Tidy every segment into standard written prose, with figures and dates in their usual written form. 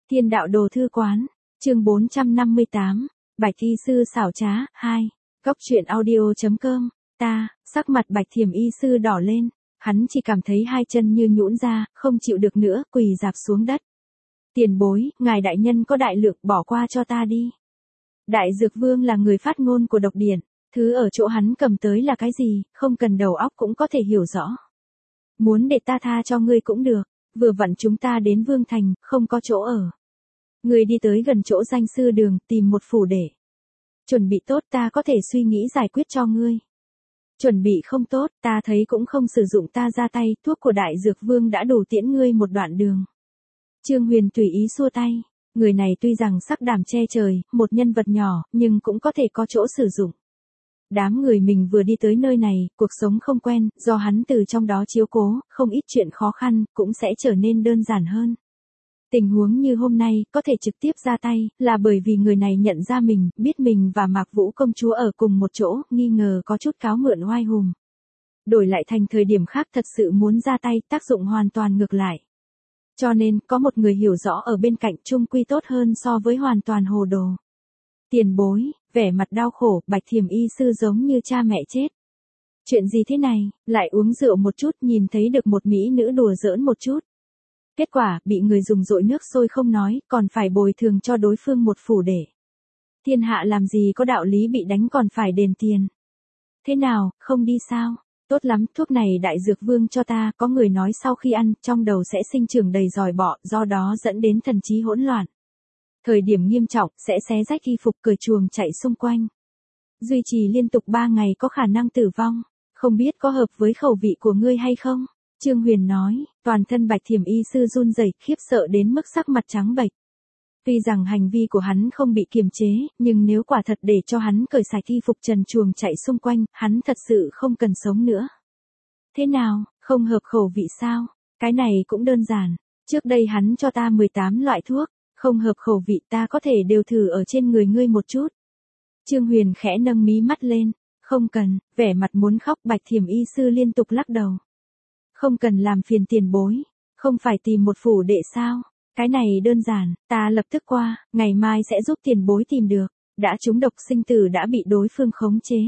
Thiên đạo đồ thư quán, chương 458, Bạch y sư xảo trá, 2, Góc truyện audio.com, sắc mặt Bạch Thiểm y sư đỏ lên, hắn chỉ cảm thấy hai chân như nhũn ra, không chịu được nữa, quỳ rạp xuống đất. Tiền bối, ngài đại nhân có đại lượng, bỏ qua cho ta đi. Đại Dược Vương là người phát ngôn của độc điển, thứ ở chỗ hắn cầm tới là cái gì, không cần đầu óc cũng có thể hiểu rõ. Muốn để ta tha cho ngươi cũng được, vừa vặn chúng ta đến Vương Thành, không có chỗ ở. Ngươi đi tới gần chỗ danh sư đường, tìm một phủ để. Chuẩn bị tốt ta có thể suy nghĩ giải quyết cho ngươi. Chuẩn bị không tốt, ta thấy cũng không sử dụng ta ra tay, thuốc của Đại Dược Vương đã đủ tiễn ngươi một đoạn đường. Trương Huyền tùy ý xua tay, người này tuy rằng sắc đảm che trời, một nhân vật nhỏ, nhưng cũng có thể có chỗ sử dụng. Đám người mình vừa đi tới nơi này, cuộc sống không quen, do hắn từ trong đó chiếu cố, không ít chuyện khó khăn, cũng sẽ trở nên đơn giản hơn. Tình huống như hôm nay, có thể trực tiếp ra tay, là bởi vì người này nhận ra mình, biết mình và Mạc Vũ công chúa ở cùng một chỗ, nghi ngờ có chút cáo mượn oai hùng. Đổi lại thành thời điểm khác thật sự muốn ra tay, tác dụng hoàn toàn ngược lại. Cho nên, có một người hiểu rõ ở bên cạnh chung quy tốt hơn so với hoàn toàn hồ đồ. Tiền bối, vẻ mặt đau khổ, Bạch Thiểm y sư giống như cha mẹ chết. Chuyện gì thế này, lại uống rượu một chút, nhìn thấy được một mỹ nữ đùa giỡn một chút. Kết quả, bị người dùng dội nước sôi không nói, còn phải bồi thường cho đối phương một phủ để. Thiên hạ làm gì có đạo lý bị đánh còn phải đền tiền. Thế nào, không đi sao? Tốt lắm, thuốc này Đại Dược Vương cho ta, có người nói sau khi ăn, trong đầu sẽ sinh trưởng đầy giòi bọ, do đó dẫn đến thần trí hỗn loạn. Thời điểm nghiêm trọng, sẽ xé rách y phục cởi chuồng chạy xung quanh. Duy trì liên tục 3 ngày có khả năng tử vong, không biết có hợp với khẩu vị của ngươi hay không? Trương Huyền nói, toàn thân Bạch Thiểm y sư run rẩy, khiếp sợ đến mức sắc mặt trắng bệch. Tuy rằng hành vi của hắn không bị kiềm chế, nhưng nếu quả thật để cho hắn cởi sạch y phục trần truồng chạy xung quanh, hắn thật sự không cần sống nữa. Thế nào, không hợp khẩu vị sao? Cái này cũng đơn giản, trước đây hắn cho ta 18 loại thuốc, không hợp khẩu vị ta có thể đều thử ở trên người ngươi một chút. Trương Huyền khẽ nâng mí mắt lên, không cần, vẻ mặt muốn khóc. Bạch Thiểm y sư liên tục lắc đầu. Không cần làm phiền tiền bối, không phải tìm một phủ đệ sao? Cái này đơn giản, ta lập tức qua, ngày mai sẽ giúp tiền bối tìm được, đã trúng độc sinh tử đã bị đối phương khống chế.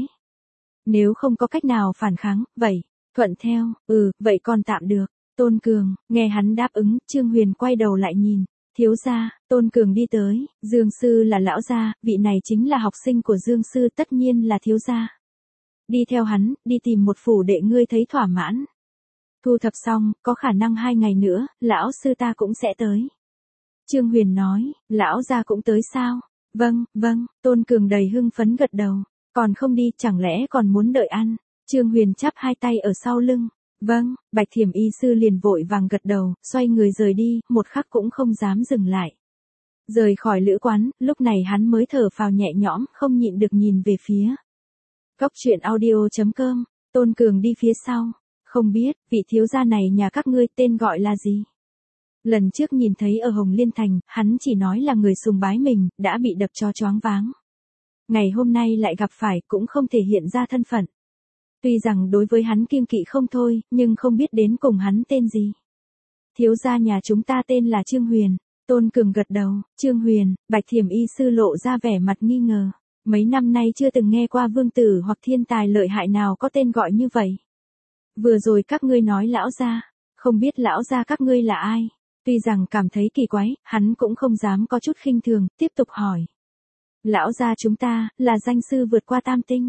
Nếu không có cách nào phản kháng, vậy, thuận theo, vậy còn tạm được. Tôn Cường, nghe hắn đáp ứng, Trương Huyền quay đầu lại nhìn, thiếu gia, Tôn Cường đi tới, Dương Sư là lão gia, vị này chính là học sinh của Dương Sư, tất nhiên là thiếu gia. Đi theo hắn, đi tìm một phủ đệ ngươi thấy thỏa mãn. Thu thập xong, có khả năng 2 ngày nữa, lão sư ta cũng sẽ tới. Trương Huyền nói, lão gia cũng tới sao? Vâng, Tôn Cường đầy hưng phấn gật đầu. Còn không đi, chẳng lẽ còn muốn đợi ăn? Trương Huyền chắp hai tay ở sau lưng. Vâng, Bạch Thiểm y sư liền vội vàng gật đầu, xoay người rời đi, một khắc cũng không dám dừng lại. Rời khỏi lữ quán, lúc này hắn mới thở phào nhẹ nhõm, không nhịn được nhìn về phía. Góc truyện audio.com, Tôn Cường đi phía sau. Không biết, vị thiếu gia này nhà các ngươi tên gọi là gì? Lần trước nhìn thấy ở Hồng Liên Thành, hắn chỉ nói là người sùng bái mình, đã bị đập cho choáng váng. Ngày hôm nay lại gặp phải, cũng không thể hiện ra thân phận. Tuy rằng đối với hắn kiêng kỵ không thôi, nhưng không biết đến cùng hắn tên gì. Thiếu gia nhà chúng ta tên là Trương Huyền. Tôn Cường gật đầu, Trương Huyền. Bạch Thiểm y sư lộ ra vẻ mặt nghi ngờ. Mấy năm nay chưa từng nghe qua vương tử hoặc thiên tài lợi hại nào có tên gọi như vậy. Vừa rồi các ngươi nói lão gia, không biết lão gia các ngươi là ai? Tuy rằng cảm thấy kỳ quái, hắn cũng không dám có chút khinh thường, tiếp tục hỏi. Lão gia chúng ta, là danh sư vượt qua tam tinh.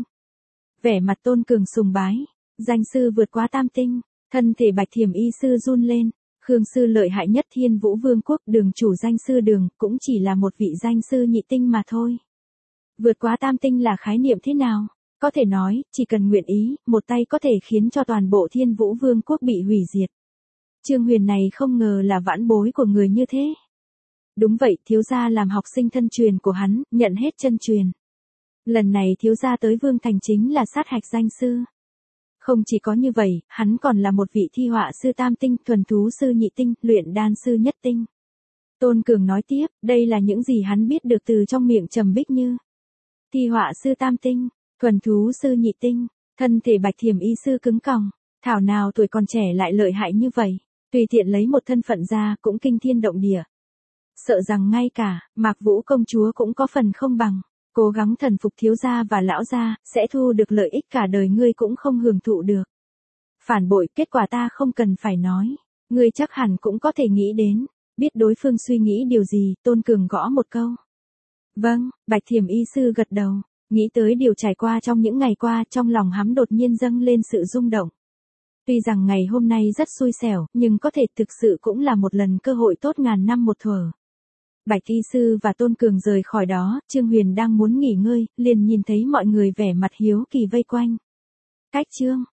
Vẻ mặt Tôn Cường sùng bái, danh sư vượt qua tam tinh, thân thể Bạch Thiểm y sư run lên, Khương sư lợi hại nhất Thiên Vũ Vương quốc, đường chủ danh sư đường, cũng chỉ là một vị danh sư nhị tinh mà thôi. Vượt quá tam tinh là khái niệm thế nào? Có thể nói, chỉ cần nguyện ý, một tay có thể khiến cho toàn bộ Thiên Vũ Vương quốc bị hủy diệt. Trương Huyền này không ngờ là vãn bối của người như thế. Đúng vậy, thiếu gia làm học sinh thân truyền của hắn, nhận hết chân truyền. Lần này thiếu gia tới Vương Thành chính là sát hạch danh sư. Không chỉ có như vậy, hắn còn là một vị thi họa sư tam tinh, thuần thú sư nhị tinh, luyện đan sư nhất tinh. Tôn Cường nói tiếp, đây là những gì hắn biết được từ trong miệng Trầm Bích Như. Thi họa sư tam tinh, thuần thú sư nhị tinh, thân thể Bạch Thiểm y sư cứng còng, thảo nào tuổi còn trẻ lại lợi hại như vậy, tùy tiện lấy một thân phận ra cũng kinh thiên động địa. sợ rằng ngay cả Mạc Vũ công chúa cũng có phần không bằng. Cố gắng thần phục thiếu gia và lão gia, sẽ thu được lợi ích cả đời ngươi cũng không hưởng thụ được. Phản bội, kết quả ta không cần phải nói. Ngươi chắc hẳn cũng có thể nghĩ đến. Biết đối phương suy nghĩ điều gì, Tôn Cường gõ một câu. Vâng, Bạch Thiểm y sư gật đầu. Nghĩ tới điều trải qua trong những ngày qua, trong lòng hắn đột nhiên dâng lên sự rung động. Tuy rằng ngày hôm nay rất xui xẻo, nhưng có thể thực sự cũng là một lần cơ hội tốt ngàn năm một thuở. Bạch y sư và Tôn Cường rời khỏi đó, Trương Huyền đang muốn nghỉ ngơi, liền nhìn thấy mọi người vẻ mặt hiếu kỳ vây quanh. Cách Trương,